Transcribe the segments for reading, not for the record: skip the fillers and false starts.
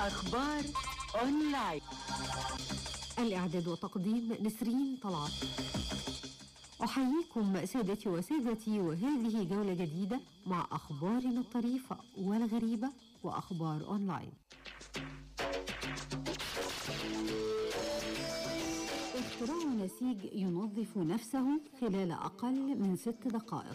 أخبار أونلاين. الإعداد وتقديم نسرين طلعت. أحييكم سادتي وسادتي، وهذه جولة جديدة مع أخبارنا الطريفة والغريبة وأخبار أونلاين. اختراع نسيج ينظف نفسه خلال أقل من 6 دقائق.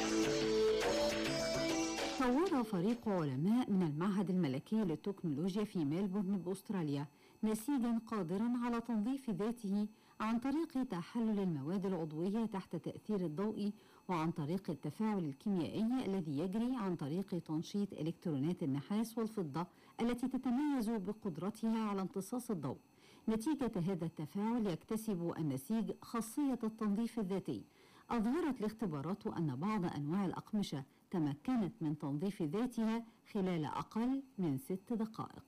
طور فريق علماء من المعهد الملكي للتكنولوجيا في ميلبورن بأستراليا نسيجا قادرا على تنظيف ذاته عن طريق تحلل المواد العضوية تحت تأثير الضوء، وعن طريق التفاعل الكيميائي الذي يجري عن طريق تنشيط إلكترونات النحاس والفضة التي تتميز بقدرتها على امتصاص الضوء. نتيجة هذا التفاعل يكتسب النسيج خاصية التنظيف الذاتي. أظهرت الاختبارات أن بعض أنواع الأقمشة تمكنت من تنظيف ذاتها خلال أقل من 6 دقائق.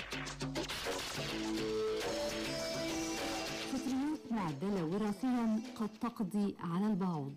فطريات معدلة وراثيا قد تقضي على البعوض.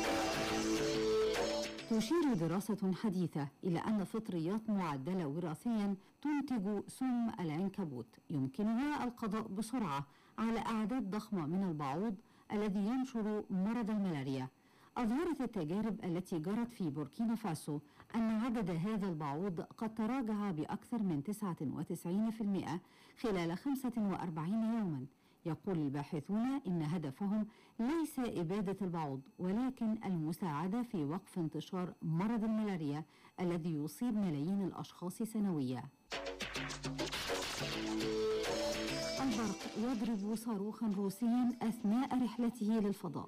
تشير دراسة حديثة إلى أن فطريات معدلة وراثيا تنتج سم العنكبوت يمكنها القضاء بسرعة على أعداد ضخمة من البعوض الذي ينشر مرض الملاريا. أظهرت التجارب التي جرت في بوركينا فاسو أن عدد هذا البعوض قد تراجع بأكثر من 99% خلال 45 يوما. يقول الباحثون إن هدفهم ليس إبادة البعوض، ولكن المساعدة في وقف انتشار مرض الملاريا الذي يصيب ملايين الأشخاص سنويا. البرق يضرب صاروخا روسيا أثناء رحلته للفضاء.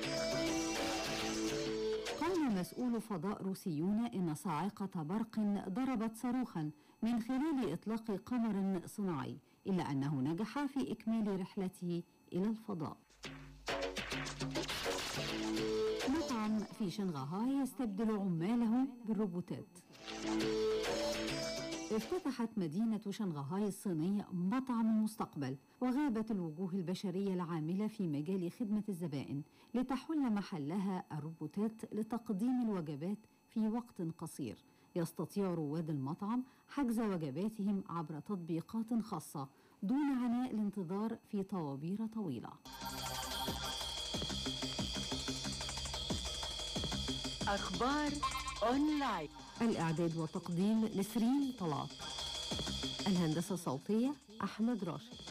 قال مسؤول فضاء روسيون إن صاعقة برق ضربت صاروخا من خلال إطلاق قمر صناعي، إلا أنه نجح في إكمال رحلته إلى الفضاء. مطعم في شنغهاي يستبدل عماله بالروبوتات. افتتحت مدينة شنغهاي الصينية مطعم المستقبل، وغابت الوجوه البشرية العاملة في مجال خدمة الزبائن لتحل محلها الروبوتات لتقديم الوجبات في وقت قصير. يستطيع رواد المطعم حجز وجباتهم عبر تطبيقات خاصة دون عناء الانتظار في طوابير طويلة. أخبار أونلاين. الإعداد وتقديم نسرين طلعت. الهندسة الصوتية أحمد راشد.